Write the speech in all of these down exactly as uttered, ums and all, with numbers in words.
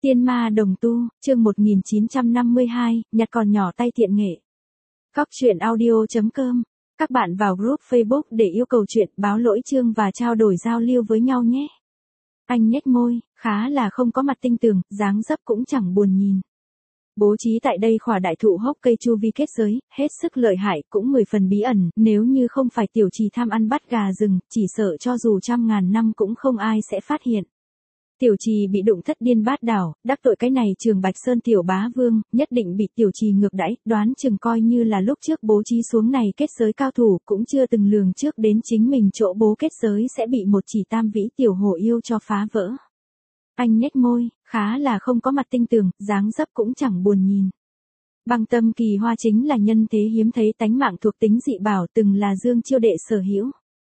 Tiên ma đồng tu, chương một nghìn chín trăm năm mươi hai, nhặt còn nhỏ tay thiện nghệ. Cóc truyện audio chấm com. Các bạn vào group Facebook để yêu cầu chuyện, báo lỗi chương và trao đổi giao lưu với nhau nhé. Anh nhếch môi, khá là không có mặt tinh tường, dáng dấp cũng chẳng buồn nhìn. Bố trí tại đây khỏa đại thụ hốc cây chu vi kết giới, hết sức lợi hại, cũng mười phần bí ẩn, nếu như không phải tiểu trì tham ăn bắt gà rừng, chỉ sợ cho dù trăm ngàn năm cũng không ai sẽ phát hiện. Tiểu trì bị đụng thất điên bát đảo, đắc tội cái này Trường Bạch Sơn tiểu bá vương, nhất định bị tiểu trì ngược đãi, đoán chừng coi như là lúc trước bố trí xuống này kết giới cao thủ, cũng chưa từng lường trước đến chính mình chỗ bố kết giới sẽ bị một chỉ tam vĩ tiểu hổ yêu cho phá vỡ. Anh nhếch môi, khá là không có mặt tinh tường, dáng dấp cũng chẳng buồn nhìn. Băng tâm kỳ hoa chính là nhân thế hiếm thấy tánh mạng thuộc tính dị bảo, từng là Dương Chiêu đệ sở hữu.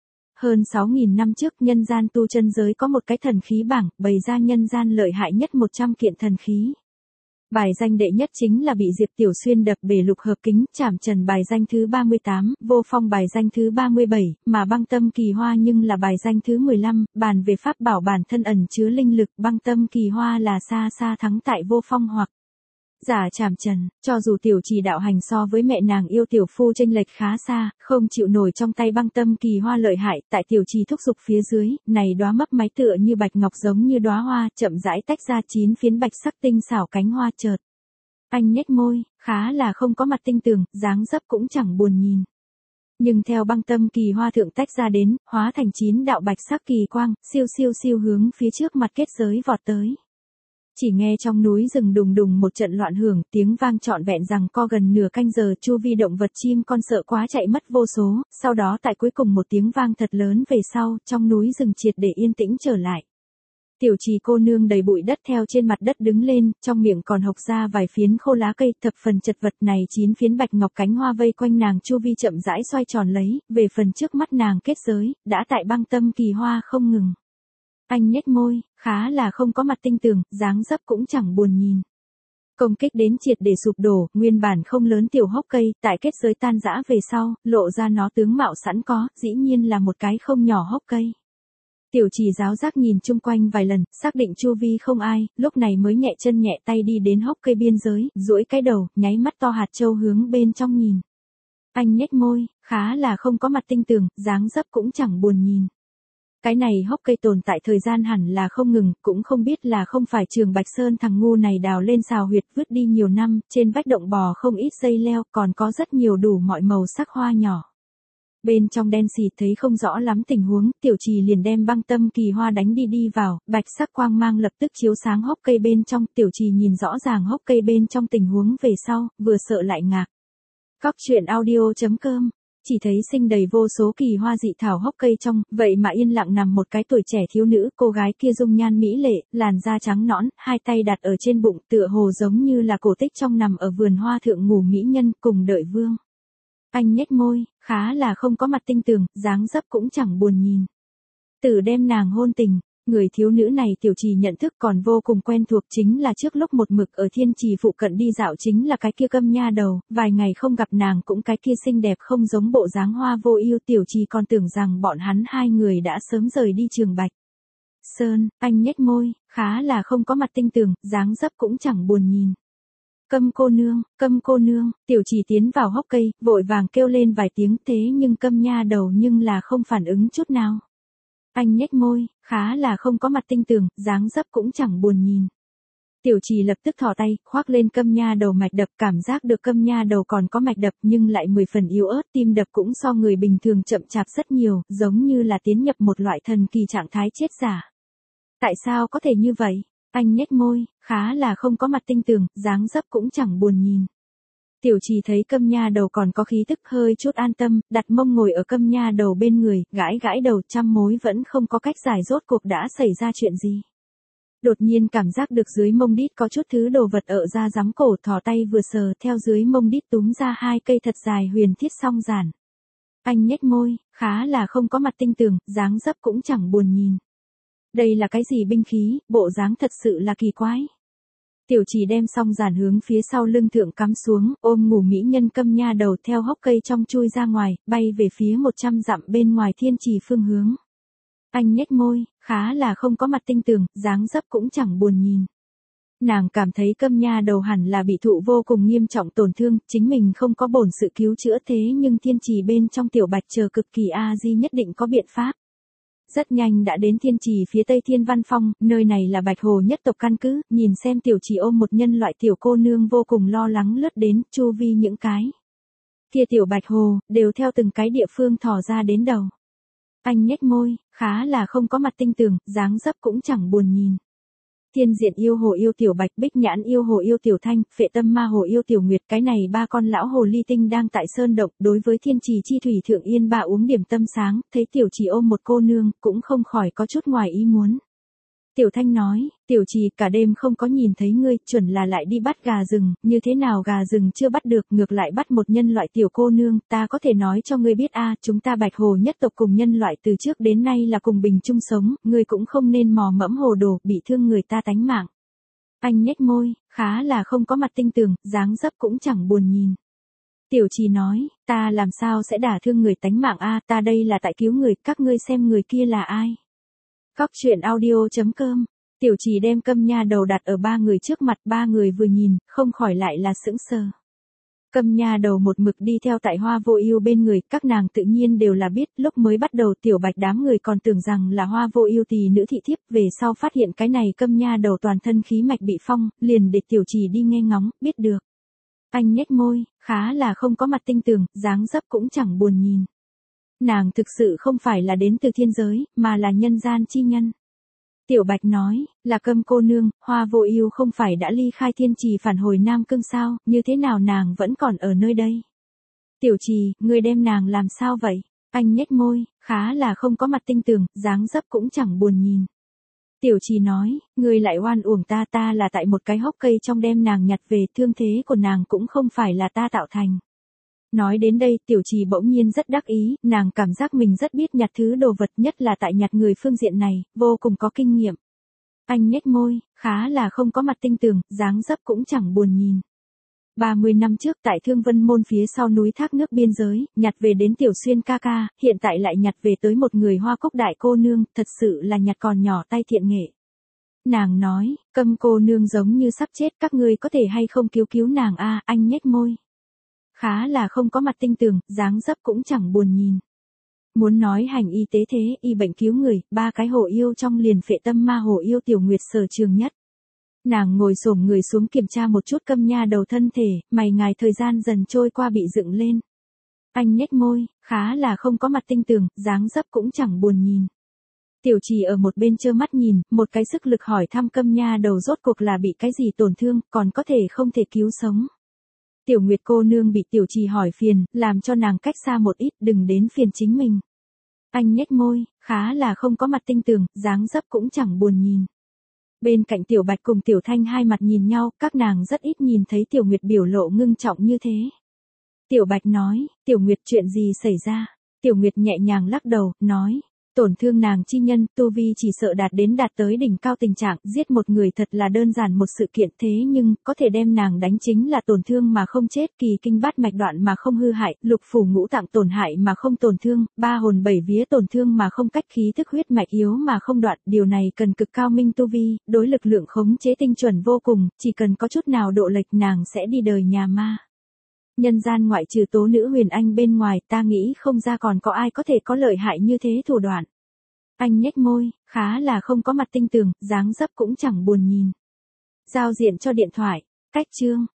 Hơn sáu nghìn năm trước, nhân gian tu chân giới có một cái thần khí bảng, bày ra nhân gian lợi hại nhất một trăm kiện thần khí. Bài danh đệ nhất chính là bị Diệp Tiểu Xuyên đập bể lục hợp kính, chảm trần bài danh thứ ba mươi tám, vô phong bài danh thứ ba mươi bảy, mà băng tâm kỳ hoa nhưng là bài danh thứ mười lăm, bàn về pháp bảo bản thân ẩn chứa linh lực, băng tâm kỳ hoa là xa xa thắng tại vô phong hoặc giả chảm trần, cho dù tiểu trì đạo hành so với mẹ nàng yêu tiểu phu chênh lệch khá xa, không chịu nổi trong tay băng tâm kỳ hoa lợi hại, tại tiểu trì thúc giục phía dưới, này đóa mấp máy tựa như bạch ngọc giống như đóa hoa, chậm rãi tách ra chín phiến bạch sắc tinh xảo cánh hoa chợt. Anh nhếch môi, khá là không có mặt tinh tường, dáng dấp cũng chẳng buồn nhìn. Nhưng theo băng tâm kỳ hoa thượng tách ra đến, hóa thành chín đạo bạch sắc kỳ quang, siêu siêu siêu hướng phía trước mặt kết giới vọt tới. Chỉ nghe trong núi rừng đùng đùng một trận loạn hưởng, tiếng vang trọn vẹn rằng co gần nửa canh giờ, chu vi động vật chim con sợ quá chạy mất vô số, sau đó tại cuối cùng một tiếng vang thật lớn về sau, trong núi rừng triệt để yên tĩnh trở lại. Tiểu trì cô nương đầy bụi đất theo trên mặt đất đứng lên, trong miệng còn hộc ra vài phiến khô lá cây, thập phần chật vật này chín phiến bạch ngọc cánh hoa vây quanh nàng chu vi chậm rãi xoay tròn lấy, về phần trước mắt nàng kết giới, đã tại băng tâm kỳ hoa không ngừng. Anh nhếch môi, khá là không có mặt tinh tường, dáng dấp cũng chẳng buồn nhìn. Công kích đến triệt để sụp đổ, nguyên bản không lớn tiểu hốc cây, tại kết giới tan rã về sau, lộ ra nó tướng mạo sẵn có, dĩ nhiên là một cái không nhỏ hốc cây. Tiểu trì giáo giác nhìn chung quanh vài lần, xác định chu vi không ai, lúc này mới nhẹ chân nhẹ tay đi đến hốc cây biên giới, duỗi cái đầu, nháy mắt to hạt châu hướng bên trong nhìn. Anh nhếch môi, khá là không có mặt tinh tường, dáng dấp cũng chẳng buồn nhìn. Cái này hốc cây tồn tại thời gian hẳn là không ngừng, cũng không biết là không phải Trường Bạch Sơn thằng ngu này đào lên xào huyệt vứt đi nhiều năm, trên vách động bò không ít dây leo, còn có rất nhiều đủ mọi màu sắc hoa nhỏ. Bên trong đen xịt thấy không rõ lắm tình huống, tiểu trì liền đem băng tâm kỳ hoa đánh đi đi vào, bạch sắc quang mang lập tức chiếu sáng hốc cây bên trong, tiểu trì nhìn rõ ràng hốc cây bên trong tình huống về sau, vừa sợ lại ngạc. Cóc truyện audio chấm com. Chỉ thấy sinh đầy vô số kỳ hoa dị thảo hốc cây trong, vậy mà yên lặng nằm một cái tuổi trẻ thiếu nữ, cô gái kia dung nhan mỹ lệ, làn da trắng nõn, hai tay đặt ở trên bụng, tựa hồ giống như là cổ tích trong nằm ở vườn hoa thượng ngủ mỹ nhân, cùng đợi vương. Anh nhếch môi, khá là không có mặt tinh tường, dáng dấp cũng chẳng buồn nhìn. Tử đem nàng hôn tình. Người thiếu nữ này tiểu trì nhận thức còn vô cùng quen thuộc, chính là trước lúc một mực ở thiên trì phụ cận đi dạo chính là cái kia câm nha đầu, vài ngày không gặp nàng cũng cái kia xinh đẹp không giống bộ dáng hoa vô ưu, tiểu trì còn tưởng rằng bọn hắn hai người đã sớm rời đi Trường Bạch Sơn. Anh nhếch môi, khá là không có mặt tinh tường, dáng dấp cũng chẳng buồn nhìn. Câm cô nương, câm cô nương, tiểu trì tiến vào hốc cây, vội vàng kêu lên vài tiếng, thế nhưng câm nha đầu nhưng là không phản ứng chút nào. Anh nhếch môi, khá là không có mặt tinh tường, dáng dấp cũng chẳng buồn nhìn. Tiểu trì lập tức thò tay, khoác lên câm nha đầu mạch đập, cảm giác được câm nha đầu còn có mạch đập nhưng lại mười phần yếu ớt, tim đập cũng so người bình thường chậm chạp rất nhiều, giống như là tiến nhập một loại thần kỳ trạng thái chết giả. Tại sao có thể như vậy? Anh nhếch môi, khá là không có mặt tinh tường, dáng dấp cũng chẳng buồn nhìn. Tiểu trì thấy câm nha đầu còn có khí tức hơi chút an tâm, đặt mông ngồi ở câm nha đầu bên người, gãi gãi đầu, trăm mối vẫn không có cách giải rốt cuộc đã xảy ra chuyện gì. Đột nhiên cảm giác được dưới mông đít có chút thứ đồ vật ở ra giắm cổ, thò tay vừa sờ, theo dưới mông đít túm ra hai cây thật dài huyền thiết song giản. Anh nhếch môi, khá là không có mặt tinh tường, dáng dấp cũng chẳng buồn nhìn. Đây là cái gì binh khí, bộ dáng thật sự là kỳ quái. Tiểu trì đem song giản hướng phía sau lưng thượng cắm xuống, ôm ngủ mỹ nhân câm nha đầu theo hốc cây trong chui ra ngoài, bay về phía một trăm dặm bên ngoài thiên trì phương hướng. Anh nhếch môi, khá là không có mặt tinh tường, dáng dấp cũng chẳng buồn nhìn. Nàng cảm thấy Câm nha đầu hẳn là bị thụ vô cùng nghiêm trọng tổn thương, chính mình không có bổn sự cứu chữa thế nhưng thiên trì bên trong Tiểu Bạch chờ cực kỳ a di nhất định có biện pháp. Rất nhanh đã đến thiên trì phía tây Thiên Văn Phong, nơi này là Bạch Hồ nhất tộc căn cứ, nhìn xem Tiểu Trì ôm một nhân loại tiểu cô nương vô cùng lo lắng lướt đến, chu vi những cái. Kia tiểu Bạch Hồ, đều theo từng cái địa phương thò ra đến đầu. Anh nhếch môi, khá là không có mặt tinh tường, dáng dấp cũng chẳng buồn nhìn. Thiên diện yêu hồ yêu Tiểu Bạch, Bích nhãn yêu hồ yêu Tiểu Thanh, Phệ tâm ma hồ yêu Tiểu Nguyệt, cái này ba con lão hồ ly tinh đang tại sơn động, đối với thiên trì chi thủy thượng yên bà uống điểm tâm sáng, thấy Tiểu Trì ôm một cô nương, cũng không khỏi có chút ngoài ý muốn. Tiểu Thanh nói, Tiểu Trì cả đêm không có nhìn thấy ngươi, chuẩn là lại đi bắt gà rừng, như thế nào gà rừng chưa bắt được, ngược lại bắt một nhân loại tiểu cô nương, ta có thể nói cho ngươi biết a, chúng ta Bạch Hồ nhất tộc cùng nhân loại từ trước đến nay là cùng bình chung sống, ngươi cũng không nên mò mẫm hồ đồ, bị thương người ta tánh mạng. Anh nhếch môi, khá là không có mặt tinh tường, dáng dấp cũng chẳng buồn nhìn. Tiểu Trì nói, ta làm sao sẽ đả thương người tánh mạng a, ta đây là tại cứu người, các ngươi xem người kia là ai. Cóc truyện audio chấm com. Tiểu Trì đem Câm nha đầu đặt ở ba người trước mặt, ba người vừa nhìn, không khỏi lại là sững sờ. Câm nha đầu một mực đi theo tại Hoa Vô Ưu bên người, các nàng tự nhiên đều là biết, lúc mới bắt đầu Tiểu Bạch đám người còn tưởng rằng là Hoa Vô Ưu tỷ nữ thị thiếp, về sau phát hiện cái này Câm nha đầu toàn thân khí mạch bị phong, liền để Tiểu Trì đi nghe ngóng, biết được. Anh nhếch môi, khá là không có mặt tinh tường, dáng dấp cũng chẳng buồn nhìn. Nàng thực sự không phải là đến từ thiên giới, mà là nhân gian chi nhân. Tiểu Bạch nói, là Câm cô nương, Hoa Vô Ưu không phải đã ly khai thiên trì phản hồi Nam Cương sao, như thế nào nàng vẫn còn ở nơi đây. Tiểu Trì, ngươi đem nàng làm sao vậy? Anh nhếch môi, khá là không có mặt tinh tường, dáng dấp cũng chẳng buồn nhìn. Tiểu Trì nói, ngươi lại oan uổng ta, ta là tại một cái hốc cây trong đem nàng nhặt về, thương thế của nàng cũng không phải là ta tạo thành. Nói đến đây, Tiểu Trì bỗng nhiên rất đắc ý, nàng cảm giác mình rất biết nhặt thứ đồ vật, nhất là tại nhặt người phương diện này, vô cùng có kinh nghiệm. Anh nhếch môi, khá là không có mặt tinh tường, dáng dấp cũng chẳng buồn nhìn. ba mươi năm trước tại Thương Vân Môn phía sau núi thác nước biên giới, nhặt về đến Tiểu Xuyên ca ca, hiện tại lại nhặt về tới một người Hoa Cốc đại cô nương, thật sự là nhặt còn nhỏ tay thiện nghệ. Nàng nói, Câm cô nương giống như sắp chết, các ngươi có thể hay không cứu cứu nàng a? Anh nhếch môi. Khá là không có mặt tinh tường, dáng dấp cũng chẳng buồn nhìn. Muốn nói hành y tế thế, y bệnh cứu người, ba cái hồ yêu trong liền Phệ tâm ma hồ yêu Tiểu Nguyệt sở trường nhất. Nàng ngồi xổm người xuống kiểm tra một chút Câm nha đầu thân thể, mày ngài thời gian dần trôi qua bị dựng lên. Anh nhếch môi, khá là không có mặt tinh tường, dáng dấp cũng chẳng buồn nhìn. Tiểu Trì ở một bên trơ mắt nhìn, một cái sức lực hỏi thăm Câm nha đầu rốt cuộc là bị cái gì tổn thương, còn có thể không thể cứu sống. Tiểu Nguyệt cô nương bị Tiểu Trì hỏi phiền, làm cho nàng cách xa một ít, đừng đến phiền chính mình. Anh nhếch môi, khá là không có mặt tinh tường, dáng dấp cũng chẳng buồn nhìn. Bên cạnh Tiểu Bạch cùng Tiểu Thanh hai mặt nhìn nhau, các nàng rất ít nhìn thấy Tiểu Nguyệt biểu lộ ngưng trọng như thế. Tiểu Bạch nói, Tiểu Nguyệt chuyện gì xảy ra? Tiểu Nguyệt nhẹ nhàng lắc đầu, nói, tổn thương nàng chi nhân, tu vi chỉ sợ đạt đến đạt tới đỉnh cao tình trạng, giết một người thật là đơn giản một sự kiện thế nhưng, có thể đem nàng đánh chính là tổn thương mà không chết, kỳ kinh bát mạch đoạn mà không hư hại, lục phủ ngũ tạng tổn hại mà không tổn thương, ba hồn bảy vía tổn thương mà không cách khí thức huyết mạch yếu mà không đoạn, điều này cần cực cao minh tu vi, đối lực lượng khống chế tinh chuẩn vô cùng, chỉ cần có chút nào độ lệch nàng sẽ đi đời nhà ma. Nhân gian ngoại trừ Tố nữ Huyền Anh bên ngoài, ta nghĩ không ra còn có ai có thể có lợi hại như thế thủ đoạn. Anh nhếch môi, khá là không có mặt tinh tường, dáng dấp cũng chẳng buồn nhìn. Giao diện cho điện thoại, cách chương.